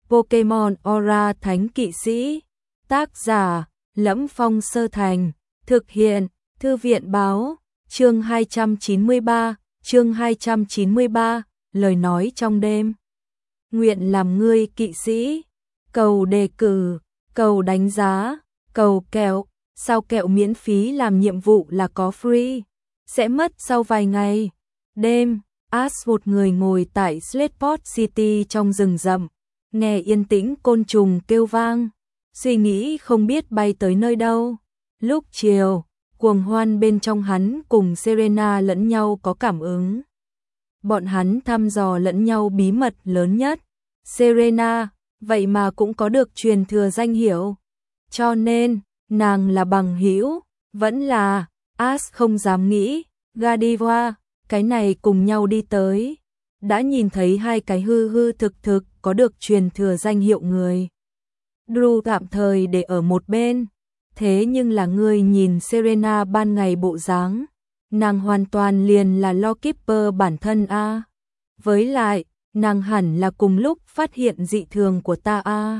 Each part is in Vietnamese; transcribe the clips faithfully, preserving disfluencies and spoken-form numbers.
Pokemon Aura Thánh Kỵ Sĩ. Tác giả: Lẫm Phong Sơ Thành. Thực hiện: Thư viện báo. Chương hai trăm chín mươi ba, chương hai trăm chín mươi ba, lời nói trong đêm. Nguyện làm ngươi kỵ sĩ. Cầu đề cử, cầu đánh giá, cầu kẹo. Sao kẹo miễn phí làm nhiệm vụ là có free? Sẽ mất sau vài ngày. Đêm, Ash một người ngồi tại Slateport City trong rừng rậm, nghe yên tĩnh côn trùng kêu vang, suy nghĩ không biết bay tới nơi đâu. Lúc chiều, cuồng hoan bên trong hắn cùng Serena lẫn nhau có cảm ứng. Bọn hắn thăm dò lẫn nhau bí mật lớn nhất. Serena, vậy mà cũng có được truyền thừa danh hiệu. Cho nên, nàng là bằng hữu, vẫn là, Ash không dám nghĩ, Godiva, cái này cùng nhau đi tới. Đã nhìn thấy hai cái hư hư thực thực có được truyền thừa danh hiệu người. Drew tạm thời để ở một bên. Thế nhưng là ngươi nhìn Serena ban ngày bộ dáng, nàng hoàn toàn liền là Lawkeeper bản thân a. Với lại, nàng hẳn là cùng lúc phát hiện dị thường của ta a.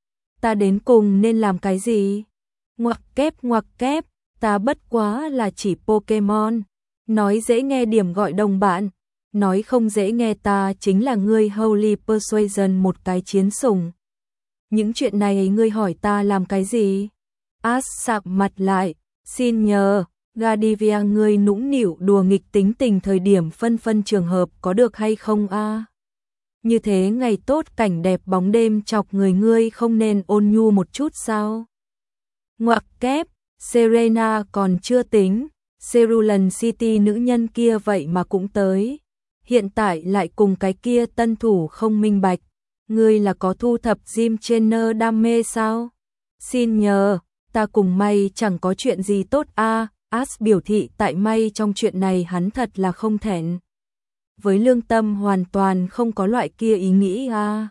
Ta đến cùng nên làm cái gì? Ngoặc kép ngoặc kép, ta bất quá là chỉ Pokemon. Nói dễ nghe điểm gọi đồng bạn, nói không dễ nghe ta chính là ngươi Holy Persuasion, một cái chiến sủng. Những chuyện này ngươi hỏi ta làm cái gì? Ash sạm mặt lại, xin nhờ, Godiva, ngươi nũng nịu đùa nghịch tính tình thời điểm phân phân trường hợp có được hay không a? À? Như thế ngày tốt cảnh đẹp bóng đêm chọc người, ngươi không nên ôn nhu một chút sao? Ngoặc kép, Serena còn chưa tính, Cerulean City nữ nhân kia vậy mà cũng tới. Hiện tại lại cùng cái kia tân thủ không minh bạch. Ngươi là có thu thập Jim Trainer đam mê sao? Xin nhờ, ta cùng May chẳng có chuyện gì tốt a. À, Ash biểu thị tại May trong chuyện này hắn thật là không thẹn. Với lương tâm hoàn toàn không có loại kia ý nghĩ a. À.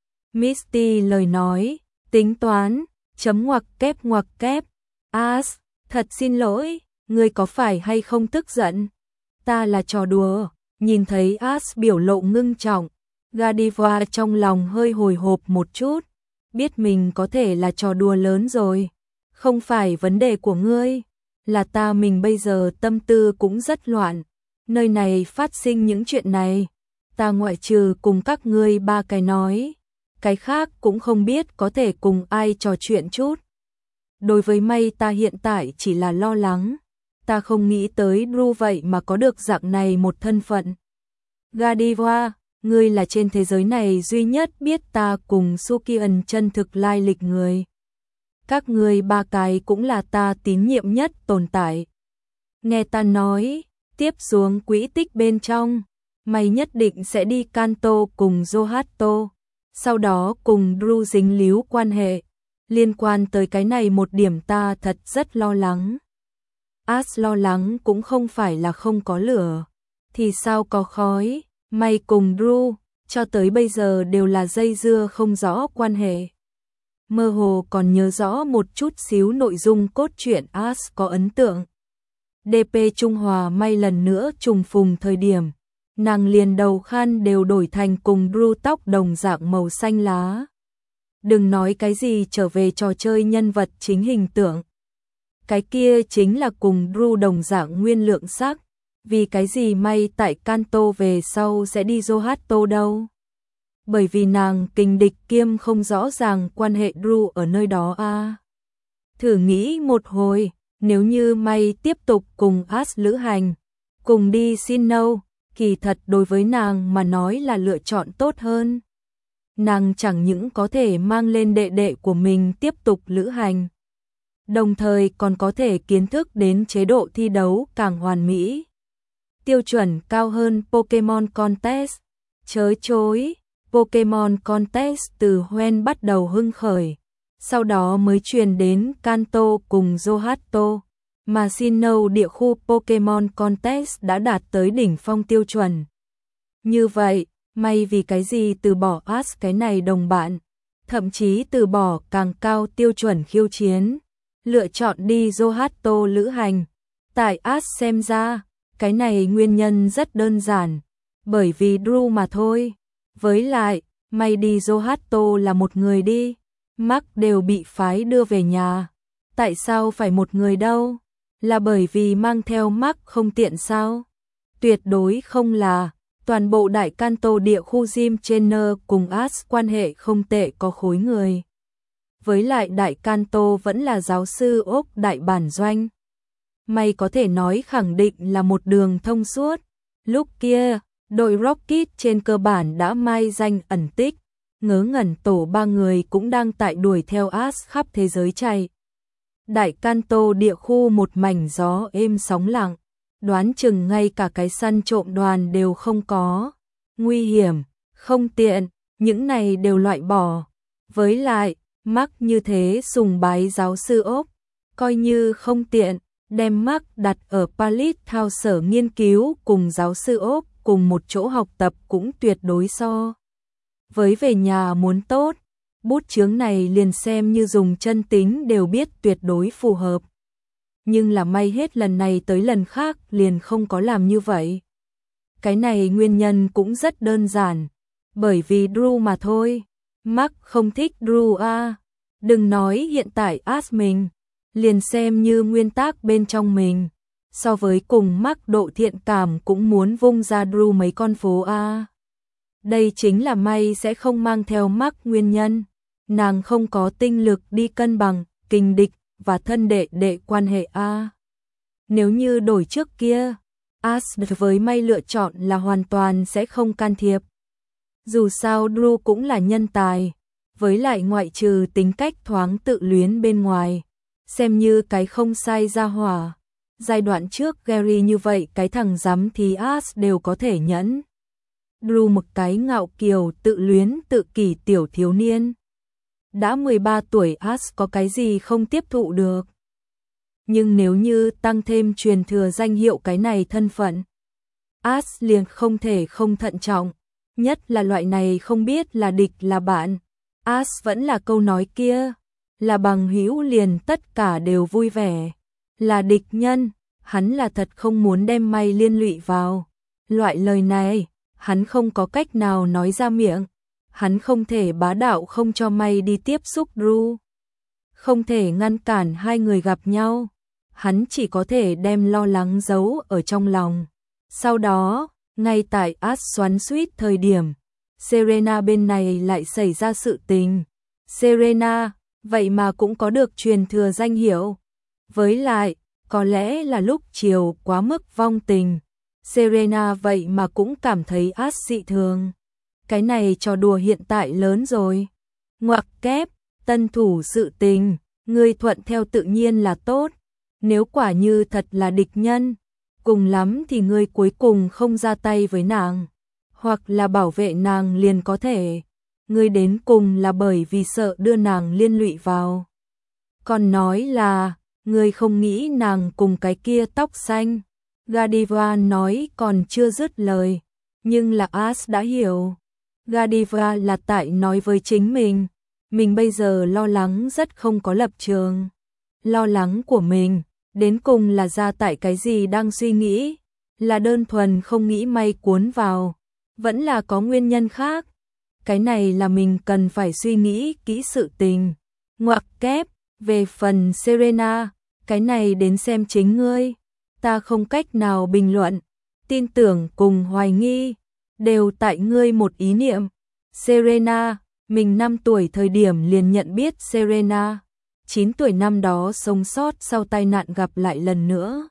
Misty lời nói, tính toán, chấm ngoặc kép ngoặc kép. Ash, thật xin lỗi, ngươi có phải hay không tức giận? Ta là trò đùa. Nhìn thấy Ash biểu lộ ngưng trọng, Godiva trong lòng hơi hồi hộp một chút, biết mình có thể là trò đùa lớn rồi. Không phải vấn đề của ngươi, là ta mình bây giờ tâm tư cũng rất loạn. Nơi này phát sinh những chuyện này, ta ngoại trừ cùng các ngươi ba cái nói, cái khác cũng không biết có thể cùng ai trò chuyện chút. Đối với May ta hiện tại chỉ là lo lắng, ta không nghĩ tới Drew vậy mà có được dạng này một thân phận. Godiva, ngươi là trên thế giới này duy nhất biết ta cùng Sukian chân thực lai lịch người. Các ngươi ba cái cũng là ta tín nhiệm nhất tồn tại. Nghe ta nói, tiếp xuống quỹ tích bên trong, mày nhất định sẽ đi Kanto cùng Johto, sau đó cùng Drew dính líu quan hệ. Liên quan tới cái này một điểm ta thật rất lo lắng. Ash lo lắng cũng không phải là không có lửa, thì sao có khói. May cùng Drew, cho tới bây giờ đều là dây dưa không rõ quan hệ. Mơ hồ còn nhớ rõ một chút xíu nội dung cốt truyện Ash có ấn tượng. đê pê Trung Hòa May lần nữa trùng phùng thời điểm, nàng liền đầu khăn đều đổi thành cùng Drew tóc đồng dạng màu xanh lá. Đừng nói cái gì trở về trò chơi nhân vật chính hình tượng. Cái kia chính là cùng Drew đồng dạng nguyên lượng sắc. Vì cái gì May tại Kanto về sau sẽ đi Johto đâu? Bởi vì nàng kình địch kiêm không rõ ràng quan hệ Drew ở nơi đó a. À. Thử nghĩ một hồi, nếu như May tiếp tục cùng Ash lữ hành, cùng đi Sinnoh, kỳ thật đối với nàng mà nói là lựa chọn tốt hơn. Nàng chẳng những có thể mang lên đệ đệ của mình tiếp tục lữ hành, đồng thời còn có thể kiến thức đến chế độ thi đấu càng hoàn mỹ. Tiêu chuẩn cao hơn Pokemon Contest. Chớ chối, Pokemon Contest từ Hoenn bắt đầu hưng khởi, sau đó mới truyền đến Kanto cùng Johto, mà Sinnoh địa khu Pokemon Contest đã đạt tới đỉnh phong tiêu chuẩn. Như vậy, May vì cái gì từ bỏ Ash cái này đồng bạn, thậm chí từ bỏ càng cao tiêu chuẩn khiêu chiến, lựa chọn đi Johto lữ hành. Tại Ash xem ra, cái này nguyên nhân rất đơn giản, bởi vì Drew mà thôi. Với lại, May đi Johato là một người đi, Mark đều bị phái đưa về nhà. Tại sao phải một người đâu? Là bởi vì mang theo Mark không tiện sao? Tuyệt đối không là, toàn bộ đại Kanto địa khu Jim Trainer cùng Ash quan hệ không tệ có khối người. Với lại đại Kanto vẫn là giáo sư ốc đại bản doanh. May có thể nói khẳng định là một đường thông suốt. Lúc kia, đội Rocket trên cơ bản đã mai danh ẩn tích, ngớ ngẩn tổ ba người cũng đang tại đuổi theo Ash khắp thế giới chạy. Đại Kanto địa khu một mảnh gió êm sóng lặng, đoán chừng ngay cả cái săn trộm đoàn đều không có. Nguy hiểm, không tiện, những này đều loại bỏ. Với lại, Mark như thế sùng bái giáo sư ốc, coi như không tiện, đem Mark đặt ở Palace House sở nghiên cứu cùng giáo sư ốc cùng một chỗ học tập cũng tuyệt đối so. Với về nhà muốn tốt, bút chướng này liền xem như dùng chân tính đều biết tuyệt đối phù hợp. Nhưng là may hết lần này tới lần khác liền không có làm như vậy. Cái này nguyên nhân cũng rất đơn giản, bởi vì Drew mà thôi. Mark không thích Drew à. Đừng nói hiện tại Ash mình, liền xem như nguyên tắc bên trong mình. So với cùng Mark độ thiện cảm cũng muốn vung ra Drew mấy con phố a. À. Đây chính là may sẽ không mang theo Mark nguyên nhân. Nàng không có tinh lực đi cân bằng, kình địch và thân đệ đệ quan hệ a. À. Nếu như đổi trước kia, Ash với may lựa chọn là hoàn toàn sẽ không can thiệp. Dù sao Drew cũng là nhân tài, với lại ngoại trừ tính cách thoáng tự luyến bên ngoài, xem như cái không sai ra hỏa. Giai đoạn trước Gary như vậy cái thằng dám thì Ash đều có thể nhẫn. Drew một cái ngạo kiều tự luyến tự kỷ tiểu thiếu niên. Đã mười ba tuổi Ash có cái gì không tiếp thụ được. Nhưng nếu như tăng thêm truyền thừa danh hiệu cái này thân phận, Ash liền không thể không thận trọng. Nhất là loại này không biết là địch là bạn. Ash vẫn là câu nói kia, là bằng hữu liền tất cả đều vui vẻ. Là địch nhân, hắn là thật không muốn đem may liên lụy vào. Loại lời này, hắn không có cách nào nói ra miệng. Hắn không thể bá đạo không cho may đi tiếp xúc Drew. Không thể ngăn cản hai người gặp nhau. Hắn chỉ có thể đem lo lắng giấu ở trong lòng. Sau đó, ngay tại Ash xoắn xuýt thời điểm, Serena bên này lại xảy ra sự tình. Serena, vậy mà cũng có được truyền thừa danh hiệu. Với lại, có lẽ là lúc chiều quá mức vong tình. Serena vậy mà cũng cảm thấy Ash dị thường. Cái này trò đùa hiện tại lớn rồi. Ngoặc kép, tân thủ sự tình, ngươi thuận theo tự nhiên là tốt. Nếu quả như thật là địch nhân, cùng lắm thì ngươi cuối cùng không ra tay với nàng, hoặc là bảo vệ nàng liền có thể. Ngươi đến cùng là bởi vì sợ đưa nàng liên lụy vào. Còn nói là, ngươi không nghĩ nàng cùng cái kia tóc xanh. Godiva nói còn chưa dứt lời, nhưng là Ash đã hiểu. Godiva là tại nói với chính mình, mình bây giờ lo lắng rất không có lập trường. Lo lắng của mình, đến cùng là ra tại cái gì đang suy nghĩ, là đơn thuần không nghĩ may cuốn vào, vẫn là có nguyên nhân khác. Cái này là mình cần phải suy nghĩ kỹ sự tình. Ngoặc kép, về phần Serena, cái này đến xem chính ngươi. Ta không cách nào bình luận, tin tưởng cùng hoài nghi, đều tại ngươi một ý niệm. Serena, mình năm tuổi thời điểm liền nhận biết Serena. chín tuổi năm đó sống sót sau tai nạn gặp lại lần nữa.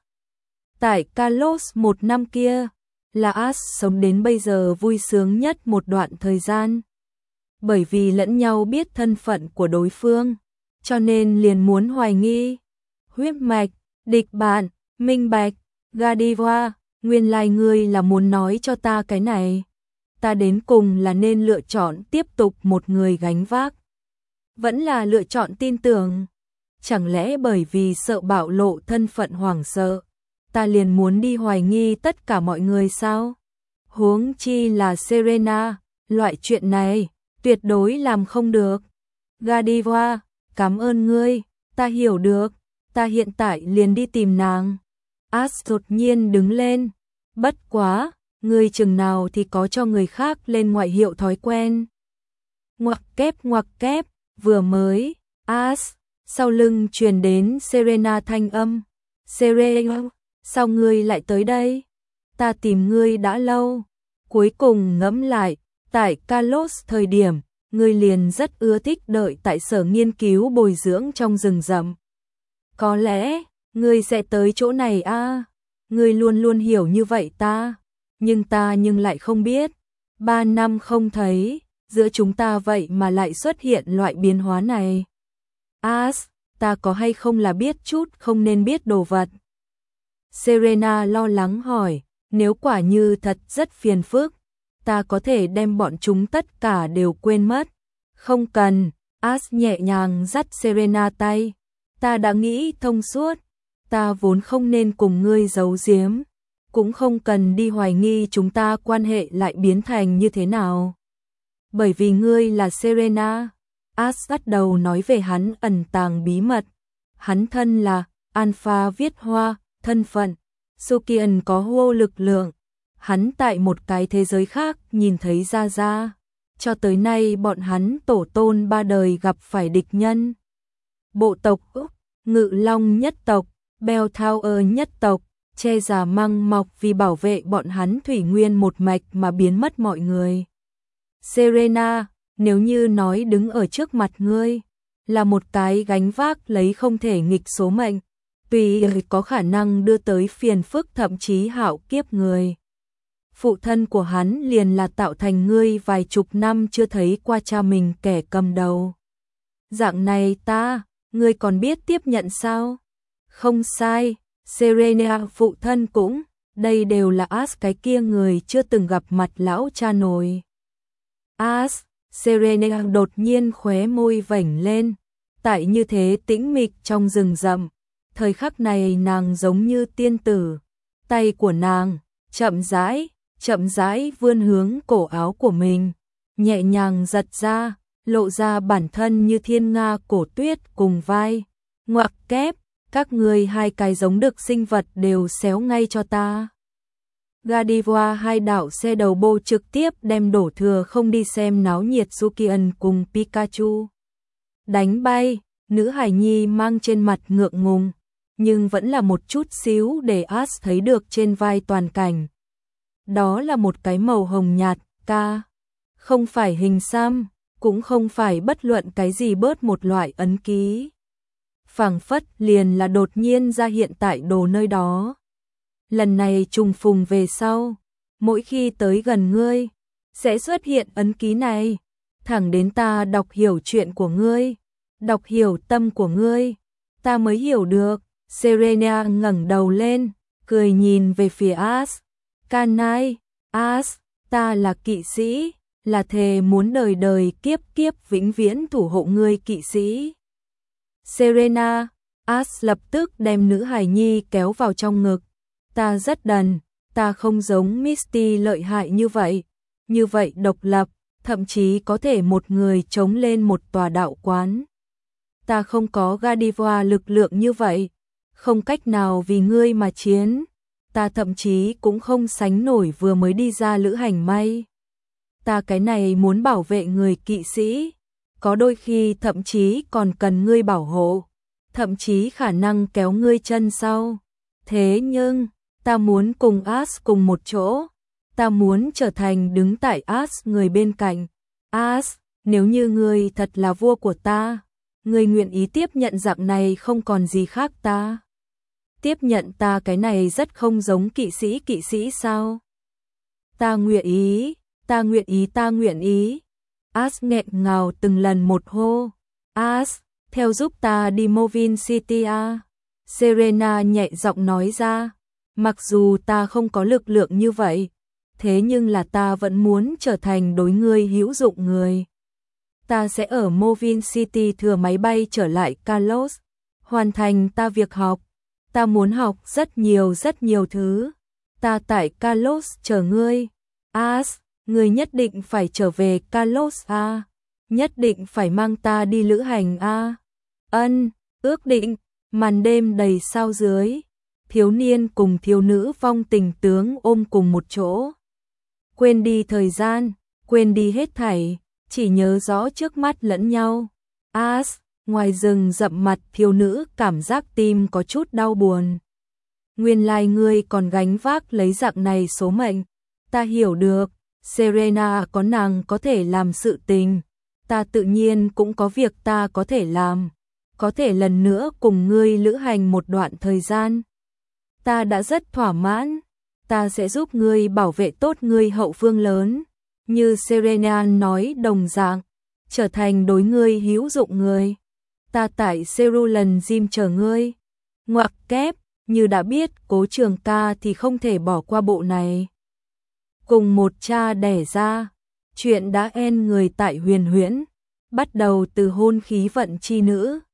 Tại Carlos một năm kia, là Ash sống đến bây giờ vui sướng nhất một đoạn thời gian. Bởi vì lẫn nhau biết thân phận của đối phương, cho nên liền muốn hoài nghi. Huyết mạch, địch bạn, minh bạch, Godiva, nguyên lai ngươi là muốn nói cho ta cái này. Ta đến cùng là nên lựa chọn tiếp tục một người gánh vác, vẫn là lựa chọn tin tưởng. Chẳng lẽ bởi vì sợ bạo lộ thân phận hoảng sợ, ta liền muốn đi hoài nghi tất cả mọi người sao? Huống chi là Serena, loại chuyện này, tuyệt đối làm không được. Godiva, cảm ơn ngươi, ta hiểu được, ta hiện tại liền đi tìm nàng. Ash đột nhiên đứng lên, bất quá, ngươi chừng nào thì có cho người khác lên ngoại hiệu thói quen. Ngoặc kép ngoặc kép, vừa mới, As, sau lưng truyền đến Serena thanh âm. Serena, sao ngươi lại tới đây? Ta tìm ngươi đã lâu. Cuối cùng ngẫm lại, tại Kalos thời điểm, ngươi liền rất ưa thích đợi tại sở nghiên cứu bồi dưỡng trong rừng rậm. Có lẽ, ngươi sẽ tới chỗ này a à? Ngươi luôn luôn hiểu như vậy ta, nhưng ta nhưng lại không biết. Ba năm không thấy, giữa chúng ta vậy mà lại xuất hiện loại biến hóa này. As, ta có hay không là biết chút không nên biết đồ vật? Serena lo lắng hỏi, nếu quả như thật rất phiền phức, ta có thể đem bọn chúng tất cả đều quên mất. Không cần, As nhẹ nhàng dắt Serena tay. Ta đã nghĩ thông suốt, ta vốn không nên cùng ngươi giấu giếm, cũng không cần đi hoài nghi chúng ta quan hệ lại biến thành như thế nào. Bởi vì ngươi là Serena, As bắt đầu nói về hắn ẩn tàng bí mật. Hắn thân là Alpha viết hoa, thân phận, Sukian có vô lực lượng. Hắn tại một cái thế giới khác nhìn thấy ra ra. Cho tới nay bọn hắn tổ tôn ba đời gặp phải địch nhân. Bộ tộc Úc, Ngự Long nhất tộc, Bell Tower nhất tộc, che già măng mọc vì bảo vệ bọn hắn thủy nguyên một mạch mà biến mất mọi người. Serena, nếu như nói đứng ở trước mặt ngươi, là một cái gánh vác lấy không thể nghịch số mệnh, tùy có khả năng đưa tới phiền phức thậm chí hạo kiếp người. Phụ thân của hắn liền là tạo thành ngươi vài chục năm chưa thấy qua cha mình kẻ cầm đầu. Dạng này ta, ngươi còn biết tiếp nhận sao? Không sai, Serena phụ thân cũng, đây đều là As cái kia người chưa từng gặp mặt lão cha nổi. As, Serena đột nhiên khóe môi vểnh lên, tại như thế tĩnh mịch trong rừng rậm, thời khắc này nàng giống như tiên tử, tay của nàng chậm rãi, chậm rãi vươn hướng cổ áo của mình, nhẹ nhàng giật ra, lộ ra bản thân như thiên nga cổ tuyết cùng vai. Ngoặc kép, các ngươi hai cái giống được sinh vật đều xéo ngay cho ta. Godiva hai đạo xe đầu bô trực tiếp đem đổ thừa không đi xem náo nhiệt Sukian cùng Pikachu. Đánh bay, nữ hài nhi mang trên mặt ngượng ngùng, nhưng vẫn là một chút xíu để As thấy được trên vai toàn cảnh. Đó là một cái màu hồng nhạt, ca. Không phải hình xăm, cũng không phải bất luận cái gì bớt một loại ấn ký. Phảng phất liền là đột nhiên ra hiện tại đồ nơi đó. Lần này trùng phùng về sau, mỗi khi tới gần ngươi, sẽ xuất hiện ấn ký này, thẳng đến ta đọc hiểu chuyện của ngươi, đọc hiểu tâm của ngươi, ta mới hiểu được. Serena ngẩng đầu lên, cười nhìn về phía As. Kanai, As, ta là kỵ sĩ, là thề muốn đời đời kiếp kiếp vĩnh viễn thủ hộ ngươi kỵ sĩ. Serena, As lập tức đem nữ hài nhi kéo vào trong ngực. Ta rất đần, ta không giống Misty lợi hại như vậy, như vậy độc lập, thậm chí có thể một người chống lên một tòa đạo quán. Ta không có Godiva lực lượng như vậy, không cách nào vì ngươi mà chiến. Ta thậm chí cũng không sánh nổi vừa mới đi ra lữ hành may. Ta cái này muốn bảo vệ người kỵ sĩ, có đôi khi thậm chí còn cần ngươi bảo hộ, thậm chí khả năng kéo ngươi chân sau. Thế nhưng, ta muốn cùng As cùng một chỗ, ta muốn trở thành đứng tại As người bên cạnh. As, nếu như ngươi thật là vua của ta, ngươi nguyện ý tiếp nhận dạng này không còn gì khác ta. Tiếp nhận ta cái này rất không giống kỵ sĩ kỵ sĩ sao? Ta nguyện ý, ta nguyện ý, ta nguyện ý. As nghẹn ngào từng lần một hô. As, theo giúp ta đi Movin City a. Serena nhẹ giọng nói ra. Mặc dù ta không có lực lượng như vậy, thế nhưng là ta vẫn muốn trở thành đối ngươi hữu dụng người. Ta sẽ ở Movin City thừa máy bay trở lại Kalos, hoàn thành ta việc học. Ta muốn học rất nhiều rất nhiều thứ. Ta tại Kalos chờ ngươi. As, ngươi nhất định phải trở về Kalos a. Nhất định phải mang ta đi lữ hành a. Ân, ước định. Màn đêm đầy sao dưới, thiếu niên cùng thiếu nữ vong tình tướng ôm cùng một chỗ. Quên đi thời gian, quên đi hết thảy, chỉ nhớ rõ trước mắt lẫn nhau. As, ngoài rừng rậm mặt thiếu nữ cảm giác tim có chút đau buồn. Nguyên lai ngươi còn gánh vác lấy dạng này số mệnh. Ta hiểu được, Serena có nàng có thể làm sự tình. Ta tự nhiên cũng có việc ta có thể làm. Có thể lần nữa cùng ngươi lữ hành một đoạn thời gian. Ta đã rất thỏa mãn. Ta sẽ giúp ngươi bảo vệ tốt ngươi hậu phương lớn. Như Serena nói đồng dạng, trở thành đối ngươi hữu dụng người. Ta tại Cerulean Gym chờ ngươi. Ngoặc kép, như đã biết Cố Trường Ca thì không thể bỏ qua bộ này. Cùng một cha đẻ ra, chuyện đã end người tại Huyền Huyễn, bắt đầu từ hôn khí vận chi nữ.